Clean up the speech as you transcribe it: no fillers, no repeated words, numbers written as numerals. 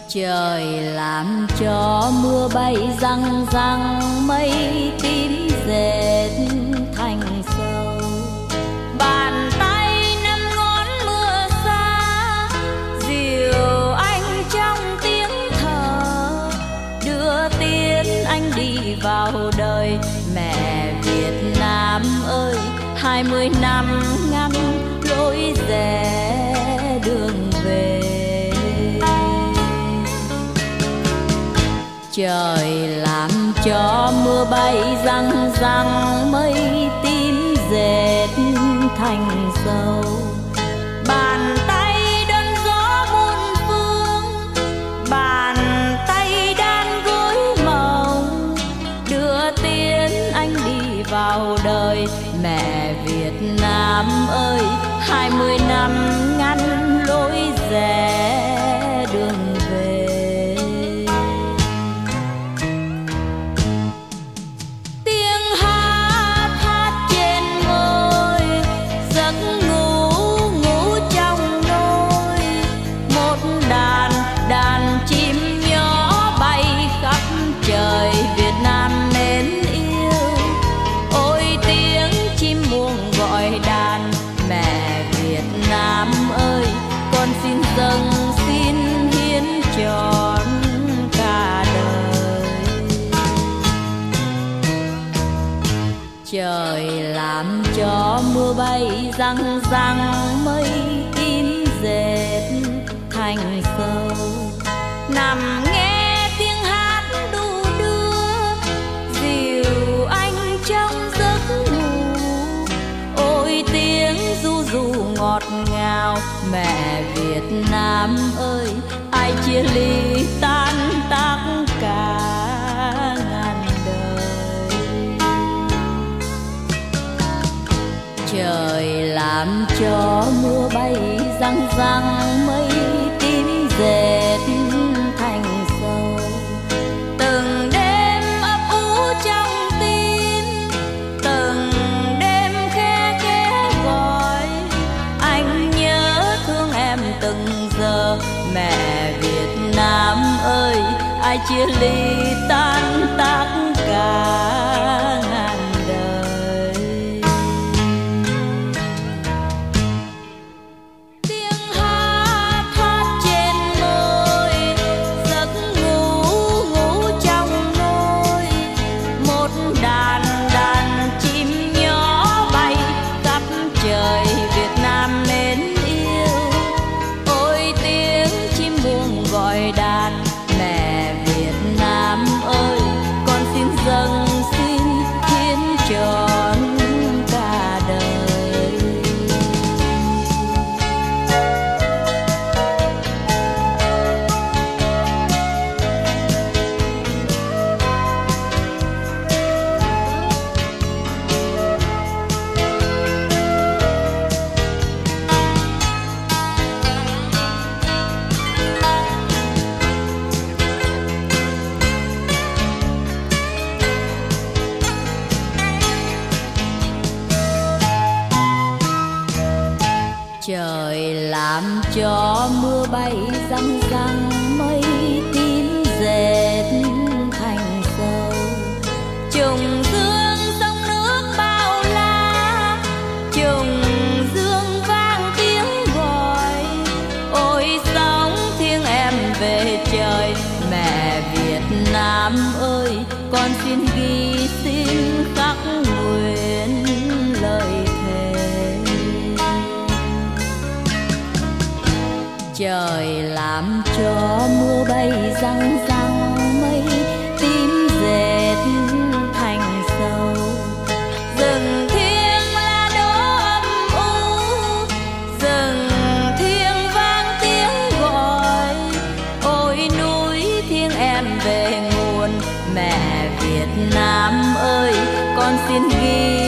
Trời làm cho mưa bay răng răng, mây tím dệt thành sầu. Bàn tay năm ngón mưa xa, dìu anh trong tiếng thở, đưa tiến anh đi vào đời. Mẹ Việt Nam ơi, 20 năm ngăn lối rẽ đường về. Trời làm cho mưa bay răng răng, mây tím dệt thành sầu. Bàn tay đón gió muôn phương, bàn tay đan gối mộng, đưa tiến anh đi vào đời. Mẹ Việt Nam ơi, 20 năm ngăn lối rẽ đường về. Dâng xin hiến trọn cả đời. Trời làm cho mưa bay răng răng, mây tím dệt thành sầu. Nằm nghe tiếng hát đu đưa, dìu anh trong giấc ngủ. Ôi tiếng ru ru ngọt ngào, mẹ Việt Nam ơi, ai chia ly tan tác cả ngàn đời. Trời làm cho mưa bay răng răng, mây tím dệt thành sầu. Từng đêm ấp ủ trong tim, từng đêm khe khẽ gọi, anh nhớ thương em từng giờ. Mẹ Việt Nam ơi, ai chia ly tan tác cả ngàn đời. Tiếng hát hát trên môi, giấc ngủ ngủ trong nôi. Một đàn đàn chim nhỏ bay khắp trời Việt Nam mến yêu. Ôi tiếng chim buông gọi đàn, mẹ Việt Nam ơi, con xin dâng xin hiến trọn cả đời. Trời làm cho mưa bay răng răng, mây tím dệt thành sầu. Trùng dương sông nước bao la, trùng dương vang tiếng gọi. Ôi sóng thiêng em về trời, mẹ Việt Nam ơi, con xin ghi xin khắc nguyện lời thề. Trời làm cho mưa bay răng răng, mây tím dệt thành sầu. Rừng thiêng lá đỏ âm u, rừng thiêng vang tiếng gọi. Ôi núi thiêng em về nguồn, mẹ Việt Nam ơi, con xin ghi